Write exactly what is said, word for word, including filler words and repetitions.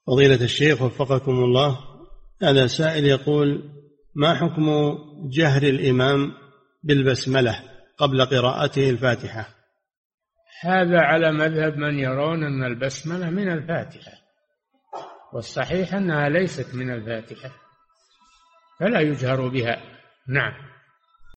فضيلة الشيخ وفقكم الله، هذا سائل يقول: ما حكم جهر الإمام بالبسملة قبل قراءته الفاتحة؟ هذا على مذهب من يرون أن البسملة من الفاتحة، والصحيح أنها ليست من الفاتحة فلا يجهر بها. نعم.